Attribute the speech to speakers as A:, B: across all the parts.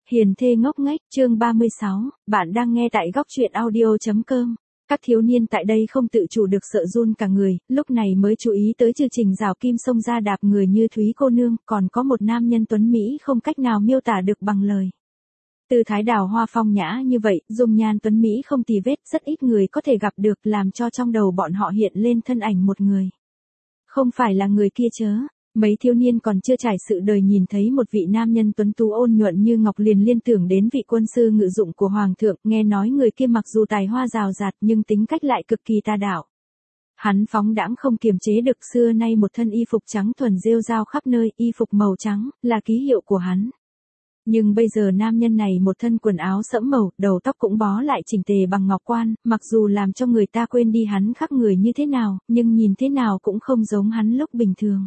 A: Hiền thê ngốc nghếch, chương 36, bạn đang nghe tại góc truyện audio.com. Các thiếu niên tại đây không tự chủ được sợ run cả người, lúc này mới chú ý tới chương trình rào kim xông ra đạp người như Thúy cô nương, còn có một nam nhân tuấn Mỹ không cách nào miêu tả được bằng lời. Tư thái đào hoa phong nhã như vậy, dung nhan tuấn Mỹ không tì vết, rất ít người có thể gặp được, làm cho trong đầu bọn họ hiện lên thân ảnh một người. Không phải là người kia chớ. Mấy thiếu niên còn chưa trải sự đời nhìn thấy một vị nam nhân tuấn tú ôn nhuận như ngọc liền liên tưởng đến vị quân sư ngự dụng của hoàng thượng, nghe nói người kia mặc dù tài hoa rào rạt nhưng tính cách lại cực kỳ tà đạo. Hắn phóng đãng không kiềm chế được, xưa nay một thân y phục trắng thuần rêu rao khắp nơi, y phục màu trắng là ký hiệu của hắn. Nhưng bây giờ nam nhân này một thân quần áo sẫm màu, đầu tóc cũng bó lại chỉnh tề bằng ngọc quan, mặc dù làm cho người ta quên đi hắn khắp người như thế nào, nhưng nhìn thế nào cũng không giống hắn lúc bình thường.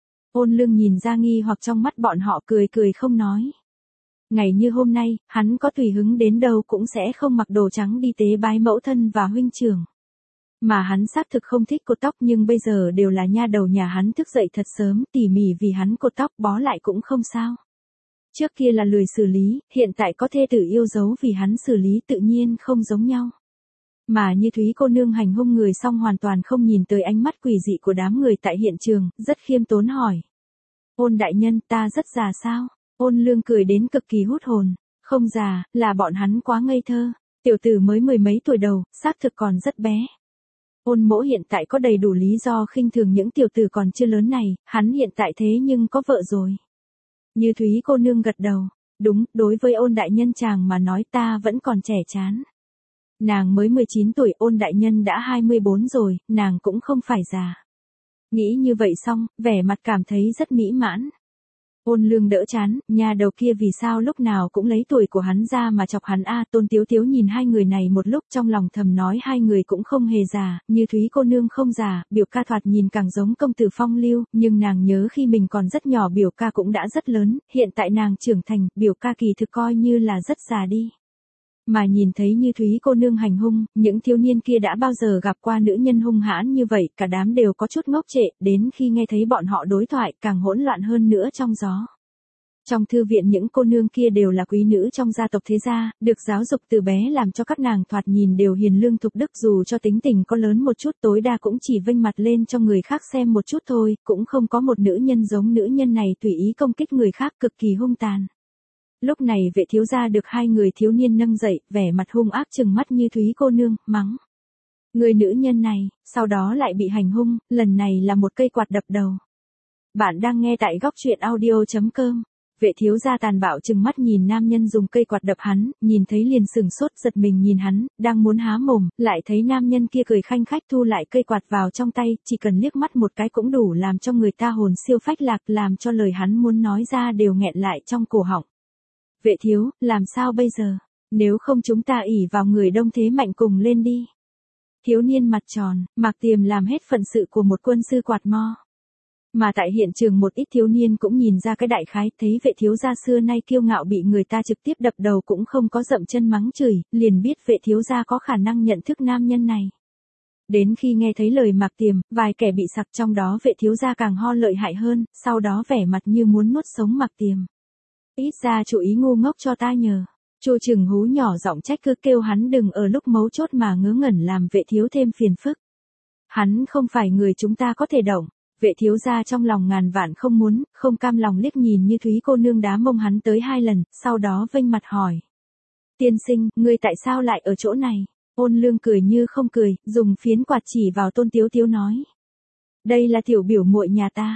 A: Ôn Lương nhìn ra nghi hoặc trong mắt bọn họ, cười cười không nói. Ngày như hôm nay, hắn có tùy hứng đến đâu cũng sẽ không mặc đồ trắng đi tế bái mẫu thân và huynh trưởng. Mà hắn xác thực không thích cột tóc, nhưng bây giờ đều là nha đầu nhà hắn thức dậy thật sớm tỉ mỉ vì hắn cột tóc, bó lại cũng không sao. Trước kia là lười xử lý, hiện tại có thê tử yêu dấu vì hắn xử lý tự nhiên không giống nhau. Mà như Thúy cô nương hành hung người xong hoàn toàn không nhìn tới ánh mắt quỷ dị của đám người tại hiện trường, rất khiêm tốn hỏi. Ôn đại nhân, ta rất già sao? Ôn Lương cười đến cực kỳ hút hồn. Không già, là bọn hắn quá ngây thơ. Tiểu tử mới mười mấy tuổi đầu, xác thực còn rất bé. Ôn mỗ hiện tại có đầy đủ lý do khinh thường những tiểu tử còn chưa lớn này, hắn hiện tại thế nhưng có vợ rồi. Như Thúy cô nương gật đầu. Đúng, đối với Ôn đại nhân chàng mà nói ta vẫn còn trẻ chán. Nàng mới 19 tuổi, Ôn đại nhân đã 24 rồi, nàng cũng không phải già. Nghĩ như vậy xong, vẻ mặt cảm thấy rất mỹ mãn. Ôn Lương đỡ chán, nhà đầu kia vì sao lúc nào cũng lấy tuổi của hắn ra mà chọc hắn a. Tôn Tiếu Tiếu nhìn hai người này một lúc trong lòng thầm nói hai người cũng không hề già, như Thúy cô nương không già, biểu ca thoạt nhìn càng giống công tử phong lưu, nhưng nàng nhớ khi mình còn rất nhỏ biểu ca cũng đã rất lớn, hiện tại nàng trưởng thành, biểu ca kỳ thực coi như là rất già đi. Mà nhìn thấy như Thúy cô nương hành hung, những thiếu niên kia đã bao giờ gặp qua nữ nhân hung hãn như vậy, cả đám đều có chút ngốc trệ, đến khi nghe thấy bọn họ đối thoại càng hỗn loạn hơn nữa trong gió. Trong thư viện những cô nương kia đều là quý nữ trong gia tộc thế gia, được giáo dục từ bé làm cho các nàng thoạt nhìn đều hiền lương thục đức, dù cho tính tình có lớn một chút tối đa cũng chỉ vênh mặt lên cho người khác xem một chút thôi, cũng không có một nữ nhân giống nữ nhân này tùy ý công kích người khác, cực kỳ hung tàn. Lúc này Vệ thiếu gia được hai người thiếu niên nâng dậy, vẻ mặt hung ác trừng mắt như Thúy cô nương, mắng. Người nữ nhân này, sau đó lại bị hành hung, lần này là một cây quạt đập đầu. Bạn đang nghe tại góc truyện audio.com. Vệ thiếu gia tàn bạo trừng mắt nhìn nam nhân dùng cây quạt đập hắn, nhìn thấy liền sừng sốt giật mình nhìn hắn, đang muốn há mồm, lại thấy nam nhân kia cười khanh khách thu lại cây quạt vào trong tay, chỉ cần liếc mắt một cái cũng đủ làm cho người ta hồn siêu phách lạc, làm cho lời hắn muốn nói ra đều nghẹn lại trong cổ họng. Vệ thiếu, làm sao bây giờ? Nếu không chúng ta ỷ vào người đông thế mạnh cùng lên đi. Thiếu niên mặt tròn, Mạc Tiềm làm hết phận sự của một quân sư quạt mo. Mà tại hiện trường một ít thiếu niên cũng nhìn ra cái đại khái, thấy vệ thiếu gia xưa nay kiêu ngạo bị người ta trực tiếp đập đầu cũng không có dậm chân mắng chửi, liền biết vệ thiếu gia có khả năng nhận thức nam nhân này. Đến khi nghe thấy lời Mạc Tiềm, vài kẻ bị sặc trong đó vệ thiếu gia càng ho lợi hại hơn, sau đó vẻ mặt như muốn nuốt sống Mạc Tiềm. Ít ra chú ý ngu ngốc cho ta nhờ. Chu Trừng hú nhỏ giọng trách cứ kêu hắn đừng ở lúc mấu chốt mà ngớ ngẩn làm vệ thiếu thêm phiền phức. Hắn không phải người chúng ta có thể động. Vệ thiếu gia trong lòng ngàn vạn không muốn, không cam lòng liếc nhìn như Thúy cô nương đá mông hắn tới 2 lần, sau đó vênh mặt hỏi. Tiên sinh, ngươi tại sao lại ở chỗ này? Ôn Lương cười như không cười, dùng phiến quạt chỉ vào Tôn Tiếu Tiếu nói. Đây là tiểu biểu muội nhà ta.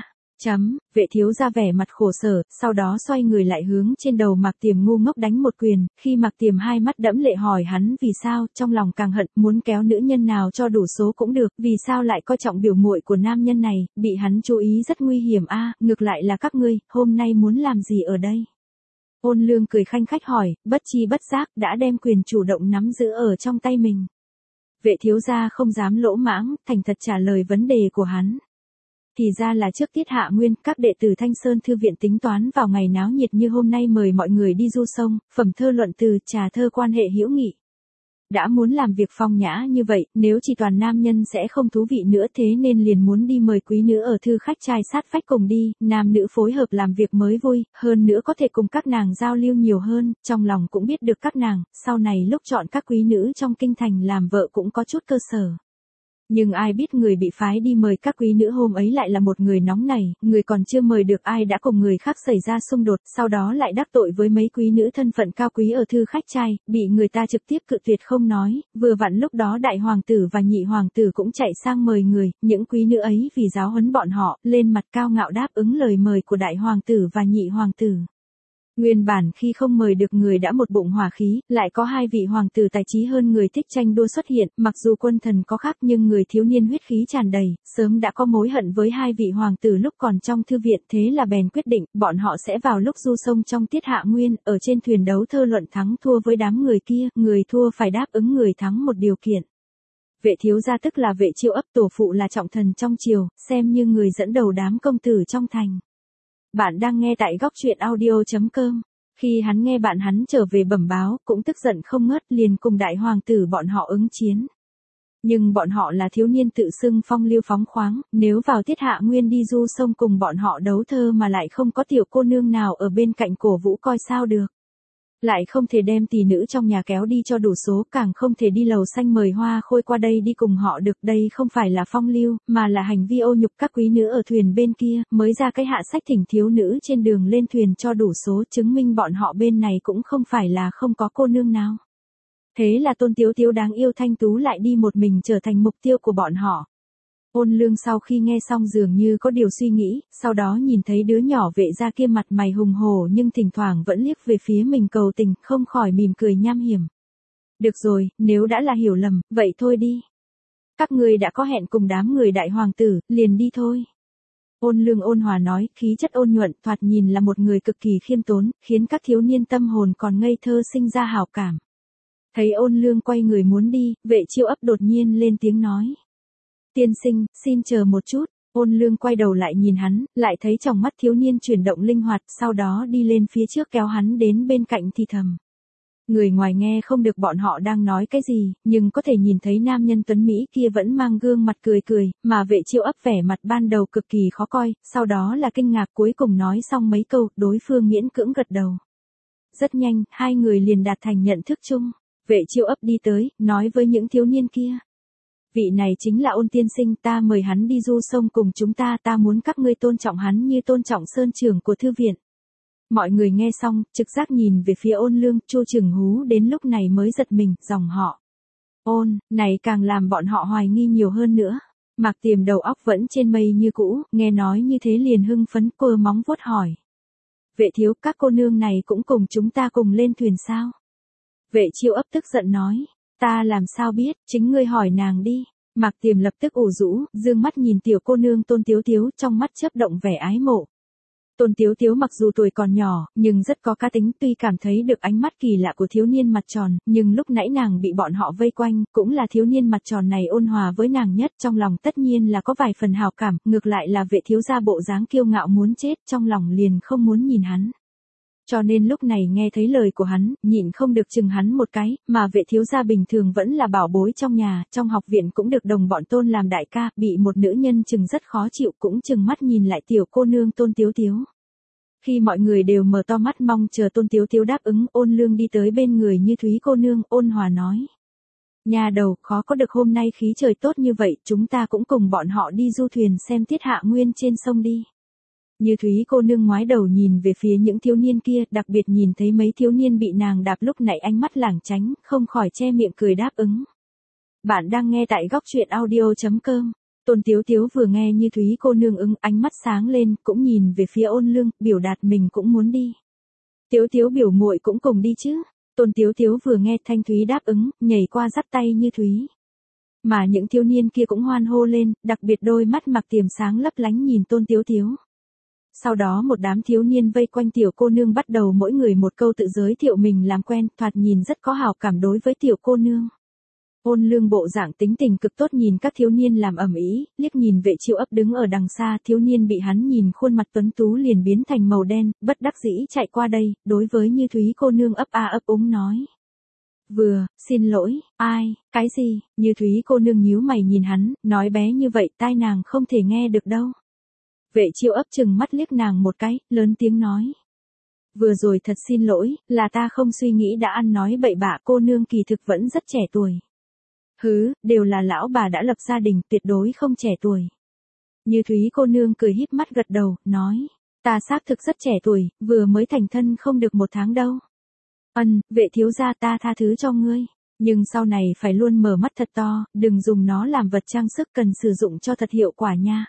A: Vệ thiếu ra vẻ mặt khổ sở, sau đó xoay người lại hướng trên đầu Mạc Tiềm ngu ngốc đánh một quyền, khi Mạc Tiềm hai mắt đẫm lệ hỏi hắn vì sao, trong lòng càng hận, muốn kéo nữ nhân nào cho đủ số cũng được, vì sao lại coi trọng biểu muội của nam nhân này, bị hắn chú ý rất nguy hiểm a. Ngược lại là các ngươi, hôm nay muốn làm gì ở đây? Ôn Lương cười khanh khách hỏi, bất chi bất giác, đã đem quyền chủ động nắm giữ ở trong tay mình. Vệ thiếu gia không dám lỗ mãng, thành thật trả lời vấn đề của hắn. Thì ra là trước tiết hạ nguyên, các đệ tử Thanh Sơn Thư viện tính toán vào ngày náo nhiệt như hôm nay mời mọi người đi du sông, phẩm thơ luận từ, trà thơ quan hệ hữu nghị. đã muốn làm việc phong nhã như vậy, nếu chỉ toàn nam nhân sẽ không thú vị nữa, thế nên liền muốn đi mời quý nữ ở thư khách trai sát vách cùng đi, nam nữ phối hợp làm việc mới vui, hơn nữa có thể cùng các nàng giao lưu nhiều hơn, trong lòng cũng biết được các nàng, sau này lúc chọn các quý nữ trong kinh thành làm vợ cũng có chút cơ sở. Nhưng ai biết người bị phái đi mời các quý nữ hôm ấy lại là một người nóng nảy, người còn chưa mời được ai đã cùng người khác xảy ra xung đột, sau đó lại đắc tội với mấy quý nữ thân phận cao quý ở thư khách trai, bị người ta trực tiếp cự tuyệt không nói, vừa vặn lúc đó đại hoàng tử và nhị hoàng tử cũng chạy sang mời người, những quý nữ ấy vì giáo huấn bọn họ, lên mặt cao ngạo đáp ứng lời mời của đại hoàng tử và nhị hoàng tử. Nguyên bản khi không mời được người đã một bụng hỏa khí, lại có hai vị hoàng tử tài trí hơn người thích tranh đua xuất hiện, mặc dù quân thần có khác nhưng người thiếu niên huyết khí tràn đầy, sớm đã có mối hận với hai vị hoàng tử lúc còn trong thư viện, thế là bèn quyết định, bọn họ sẽ vào lúc du sông trong tiết hạ nguyên, ở trên thuyền đấu thơ luận thắng thua với đám người kia, người thua phải đáp ứng người thắng một điều kiện. Vệ thiếu gia tức là Vệ Chiêu Ấp, tổ phụ là trọng thần trong triều, xem như người dẫn đầu đám công tử trong thành. Bạn đang nghe tại góc truyện audio.com. Khi hắn nghe bạn hắn trở về bẩm báo, cũng tức giận không ngớt, liền cùng đại hoàng tử bọn họ ứng chiến. Nhưng bọn họ là thiếu niên tự xưng phong lưu phóng khoáng, nếu vào tiết hạ nguyên đi du sông cùng bọn họ đấu thơ mà lại không có tiểu cô nương nào ở bên cạnh cổ vũ coi sao được. Lại không thể đem tỷ nữ trong nhà kéo đi cho đủ số, càng không thể đi lầu xanh mời Hoa Khôi qua đây đi cùng họ được, đây không phải là phong lưu, mà là hành vi ô nhục các quý nữ ở thuyền bên kia, mới ra cái hạ sách thỉnh thiếu nữ trên đường lên thuyền cho đủ số, chứng minh bọn họ bên này cũng không phải là không có cô nương nào. Thế là Tôn Tiếu Tiếu đáng yêu thanh tú lại đi một mình trở thành mục tiêu của bọn họ. Ôn Lương sau khi nghe xong dường như có điều suy nghĩ, sau đó nhìn thấy đứa nhỏ Vệ gia kia mặt mày hùng hổ nhưng thỉnh thoảng vẫn liếc về phía mình cầu tình, không khỏi mỉm cười nham hiểm. Được rồi, nếu đã là hiểu lầm, vậy thôi đi. Các người đã có hẹn cùng đám người đại hoàng tử, liền đi thôi. Ôn Lương ôn hòa nói, khí chất ôn nhuận, thoạt nhìn là một người cực kỳ khiêm tốn, khiến các thiếu niên tâm hồn còn ngây thơ sinh ra hảo cảm. Thấy Ôn Lương quay người muốn đi, Vệ Chiêu Ấp đột nhiên lên tiếng nói. Tiên sinh, xin chờ một chút. Ôn Lương quay đầu lại nhìn hắn, lại thấy trong mắt thiếu niên chuyển động linh hoạt, sau đó đi lên phía trước kéo hắn đến bên cạnh thì thầm. Người ngoài nghe không được bọn họ đang nói cái gì, nhưng có thể nhìn thấy nam nhân tuấn Mỹ kia vẫn mang gương mặt cười cười, mà Vệ Chiêu Ấp vẻ mặt ban đầu cực kỳ khó coi, sau đó là kinh ngạc, cuối cùng nói xong mấy câu, đối phương miễn cưỡng gật đầu. Rất nhanh, hai người liền đạt thành nhận thức chung. Vệ Chiêu Ấp đi tới, nói với những thiếu niên kia. Vị này chính là Ôn tiên sinh, ta mời hắn đi du sông cùng chúng ta, ta muốn các ngươi tôn trọng hắn như tôn trọng sơn trưởng của thư viện. Mọi người nghe xong, trực giác nhìn về phía Ôn Lương, Chu Trừng Hú đến lúc này mới giật mình, dòng họ. Ôn, này càng làm bọn họ hoài nghi nhiều hơn nữa. Mạc Tiềm đầu óc vẫn trên mây như cũ, nghe nói như thế liền hưng phấn, quơ móng vuốt hỏi. Vệ thiếu, các cô nương này cũng cùng chúng ta cùng lên thuyền sao? Vệ Chiêu Ấp tức giận nói. Ta làm sao biết, chính ngươi hỏi nàng đi. Mạc Tiềm lập tức ủ rũ, dương mắt nhìn tiểu cô nương Tôn Tiếu Tiếu, trong mắt chớp động vẻ ái mộ. Tôn Tiếu Tiếu mặc dù tuổi còn nhỏ, nhưng rất có cá tính, tuy cảm thấy được ánh mắt kỳ lạ của thiếu niên mặt tròn, nhưng lúc nãy nàng bị bọn họ vây quanh, cũng là thiếu niên mặt tròn này ôn hòa với nàng nhất, trong lòng tất nhiên là có vài phần hào cảm, ngược lại là Vệ thiếu gia bộ dáng kiêu ngạo muốn chết, trong lòng liền không muốn nhìn hắn. Cho nên lúc này nghe thấy lời của hắn, nhịn không được chừng hắn một cái, mà Vệ thiếu gia bình thường vẫn là bảo bối trong nhà, trong học viện cũng được đồng bọn Tôn làm đại ca, bị một nữ nhân chừng rất khó chịu, cũng chừng mắt nhìn lại tiểu cô nương Tôn Tiếu Tiếu. Khi mọi người đều mở to mắt mong chờ Tôn Tiếu Tiếu đáp ứng, Ôn Lương đi tới bên người Như Thúy cô nương, ôn hòa nói. Nhà đầu, khó có được hôm nay khí trời tốt như vậy, chúng ta cũng cùng bọn họ đi du thuyền xem tiết hạ nguyên trên sông đi. Như Thúy cô nương ngoái đầu nhìn về phía những thiếu niên kia, đặc biệt nhìn thấy mấy thiếu niên bị nàng đạp lúc nãy ánh mắt lảng tránh, không khỏi che miệng cười đáp ứng. Bạn đang nghe tại góc truyện audio.com. Tôn Tiếu Tiếu vừa nghe Như Thúy cô nương ứng, ánh mắt sáng lên, cũng nhìn về phía Ôn Lương, biểu đạt mình cũng muốn đi. Tiếu Tiếu biểu muội cũng cùng đi chứ. Tôn Tiếu Tiếu vừa nghe Thanh Thúy đáp ứng, nhảy qua dắt tay Như Thúy. Mà những thiếu niên kia cũng hoan hô lên, đặc biệt đôi mắt Mạc Tiềm sáng lấp lánh nhìn Tôn Tiếu Tiếu. Sau đó một đám thiếu niên vây quanh tiểu cô nương bắt đầu mỗi người một câu tự giới thiệu mình làm quen, thoạt nhìn rất có hào cảm đối với tiểu cô nương. Ôn Lương bộ dạng tính tình cực tốt nhìn các thiếu niên làm ầm ĩ, liếc nhìn Vệ Chiêu Ấp đứng ở đằng xa, thiếu niên bị hắn nhìn khuôn mặt tuấn tú liền biến thành màu đen, bất đắc dĩ chạy qua đây, đối với Như Thúy cô nương ấp a ấp úng nói. Xin lỗi, ai, cái gì, Như Thúy cô nương nhíu mày nhìn hắn, nói bé như vậy tai nàng không thể nghe được đâu. Vệ Chiêu ấp chừng mắt liếc nàng một cái, lớn tiếng nói. Vừa rồi thật xin lỗi, là ta không suy nghĩ đã ăn nói bậy bạ, cô nương kỳ thực vẫn rất trẻ tuổi. Đều là lão bà đã lập gia đình, tuyệt đối không trẻ tuổi. Như Thúy cô nương cười híp mắt gật đầu, nói. Ta xác thực rất trẻ tuổi, vừa mới thành thân không được 1 tháng đâu. Vệ thiếu gia ta tha thứ cho ngươi. Nhưng sau này phải luôn mở mắt thật to, đừng dùng nó làm vật trang sức, cần sử dụng cho thật hiệu quả nha.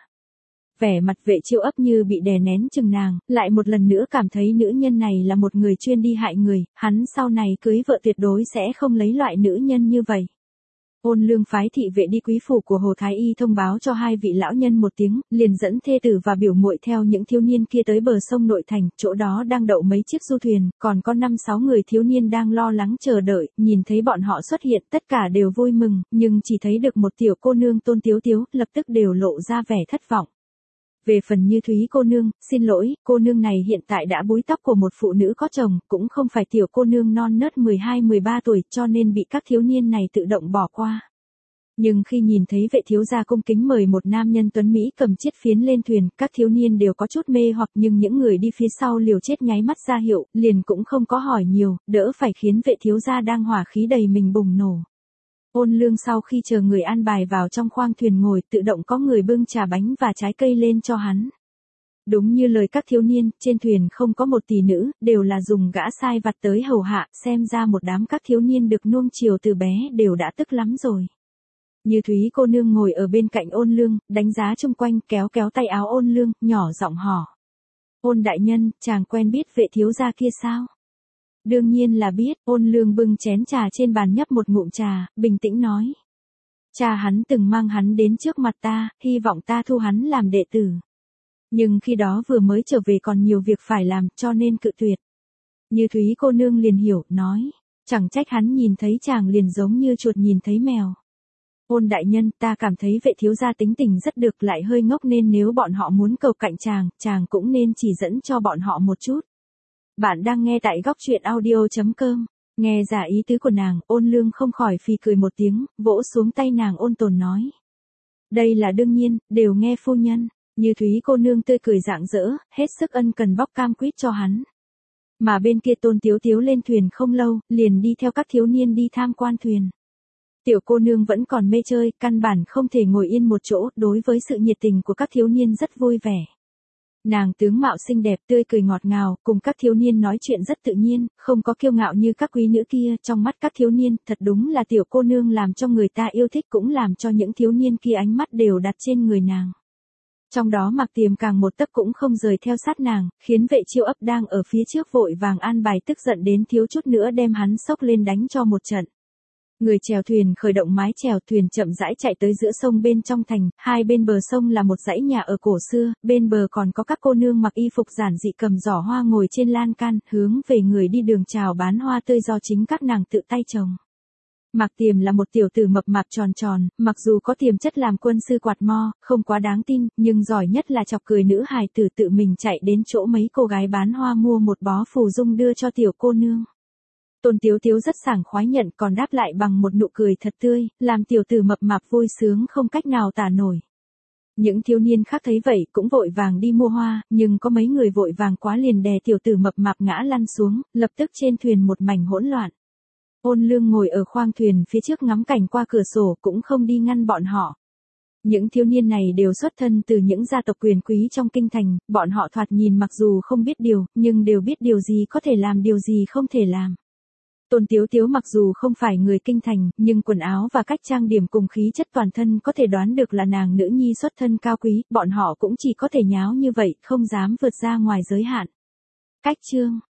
A: Vẻ mặt Vệ Chiêu ấp như bị đè nén chừng nàng, lại một lần nữa cảm thấy nữ nhân này là một người chuyên đi hại người, hắn sau này cưới vợ tuyệt đối sẽ không lấy loại nữ nhân như vậy. Ôn Lương phái thị vệ đi quý phủ của Hồ Thái Y thông báo cho 2 vị lão nhân một tiếng, liền dẫn thê tử và biểu muội theo những thiếu niên kia tới bờ sông nội thành, chỗ đó đang đậu mấy chiếc du thuyền, còn có 5-6 người thiếu niên đang lo lắng chờ đợi, nhìn thấy bọn họ xuất hiện tất cả đều vui mừng, nhưng chỉ thấy được một tiểu cô nương Tôn Tiếu Tiếu, lập tức đều lộ ra vẻ thất vọng. Về phần Như Thúy cô nương, xin lỗi, cô nương này hiện tại đã búi tóc của một phụ nữ có chồng, cũng không phải tiểu cô nương non nớt 12-13 tuổi, cho nên bị các thiếu niên này tự động bỏ qua. Nhưng khi nhìn thấy vệ thiếu gia cung kính mời một nam nhân tuấn Mỹ cầm chiếc phiến lên thuyền, các thiếu niên đều có chút mê hoặc, nhưng những người đi phía sau liều chết nháy mắt ra hiệu, liền cũng không có hỏi nhiều, đỡ phải khiến vệ thiếu gia đang hỏa khí đầy mình bùng nổ. Ôn Lương sau khi chờ người an bài vào trong khoang thuyền ngồi, tự động có người bưng trà bánh và trái cây lên cho hắn. Đúng như lời các thiếu niên, trên thuyền không có một tỷ nữ, đều là dùng gã sai vặt tới hầu hạ, xem ra một đám các thiếu niên được nuông chiều từ bé đều đã tức lắm rồi. Như Thúy cô nương ngồi ở bên cạnh Ôn Lương, đánh giá chung quanh, kéo kéo tay áo Ôn Lương, nhỏ giọng hỏi. Ôn đại nhân, chàng quen biết vệ thiếu gia kia sao? Đương nhiên là biết. Ôn Lương bưng chén trà trên bàn nhấp một ngụm trà, bình tĩnh nói. Cha hắn từng mang hắn đến trước mặt ta, hy vọng ta thu hắn làm đệ tử. Nhưng khi đó vừa mới trở về còn nhiều việc phải làm, cho nên cự tuyệt. Như Thúy cô nương liền hiểu, nói. Chẳng trách hắn nhìn thấy chàng liền giống như chuột nhìn thấy mèo. Ôn đại nhân, ta cảm thấy vệ thiếu gia tính tình rất được, lại hơi ngốc, nên nếu bọn họ muốn cầu cạnh chàng cũng nên chỉ dẫn cho bọn họ một chút. Bạn đang nghe tại góc truyện audio.com. Nghe ra ý tứ của nàng, Ôn Lương không khỏi phì cười một tiếng, vỗ xuống tay nàng ôn tồn nói. Đây là đương nhiên, đều nghe phu nhân. Như Thúy cô nương tươi cười rạng rỡ, hết sức ân cần bóc cam quýt cho hắn. Mà bên kia Tôn Tiếu Tiếu lên thuyền không lâu, liền đi theo các thiếu niên đi tham quan thuyền. Tiểu cô nương vẫn còn mê chơi, căn bản không thể ngồi yên một chỗ, đối với sự nhiệt tình của các thiếu niên rất vui vẻ. Nàng tướng mạo xinh đẹp, tươi cười ngọt ngào, cùng các thiếu niên nói chuyện rất tự nhiên, không có kiêu ngạo như các quý nữ kia, trong mắt các thiếu niên, thật đúng là tiểu cô nương làm cho người ta yêu thích, cũng làm cho những thiếu niên kia ánh mắt đều đặt trên người nàng. Trong đó Mạc Tiềm càng một tấc cũng không rời theo sát nàng, khiến Vệ Chiêu ấp đang ở phía trước vội vàng an bài, tức giận đến thiếu chút nữa đem hắn xốc lên đánh cho một trận. Người chèo thuyền khởi động mái chèo, thuyền chậm rãi chạy tới giữa sông bên trong thành, hai bên bờ sông là một dãy nhà ở cổ xưa, bên bờ còn có các cô nương mặc y phục giản dị cầm giỏ hoa ngồi trên lan can, hướng về người đi đường chào bán hoa tươi do chính các nàng tự tay trồng. Mạc Tiềm là một tiểu tử mập mạp tròn tròn, mặc dù có tiềm chất làm quân sư quạt mo, không quá đáng tin, nhưng giỏi nhất là chọc cười nữ hài tử, tự mình chạy đến chỗ mấy cô gái bán hoa mua một bó phù dung đưa cho tiểu cô nương. Tôn Tiếu Tiếu rất sảng khoái nhận, còn đáp lại bằng một nụ cười thật tươi, làm tiểu tử mập mạp vui sướng không cách nào tả nổi. Những thiếu niên khác thấy vậy cũng vội vàng đi mua hoa, nhưng có mấy người vội vàng quá liền đè tiểu tử mập mạp ngã lăn xuống, lập tức trên thuyền một mảnh hỗn loạn. Ôn Lương ngồi ở khoang thuyền phía trước ngắm cảnh qua cửa sổ, cũng không đi ngăn bọn họ. Những thiếu niên này đều xuất thân từ những gia tộc quyền quý trong kinh thành, bọn họ thoạt nhìn mặc dù không biết điều, nhưng đều biết điều gì có thể làm, điều gì không thể làm. Tôn Tiếu Tiếu mặc dù không phải người kinh thành, nhưng quần áo và cách trang điểm cùng khí chất toàn thân có thể đoán được là nàng nữ nhi xuất thân cao quý, bọn họ cũng chỉ có thể nháo như vậy, không dám vượt ra ngoài giới hạn. Cách chương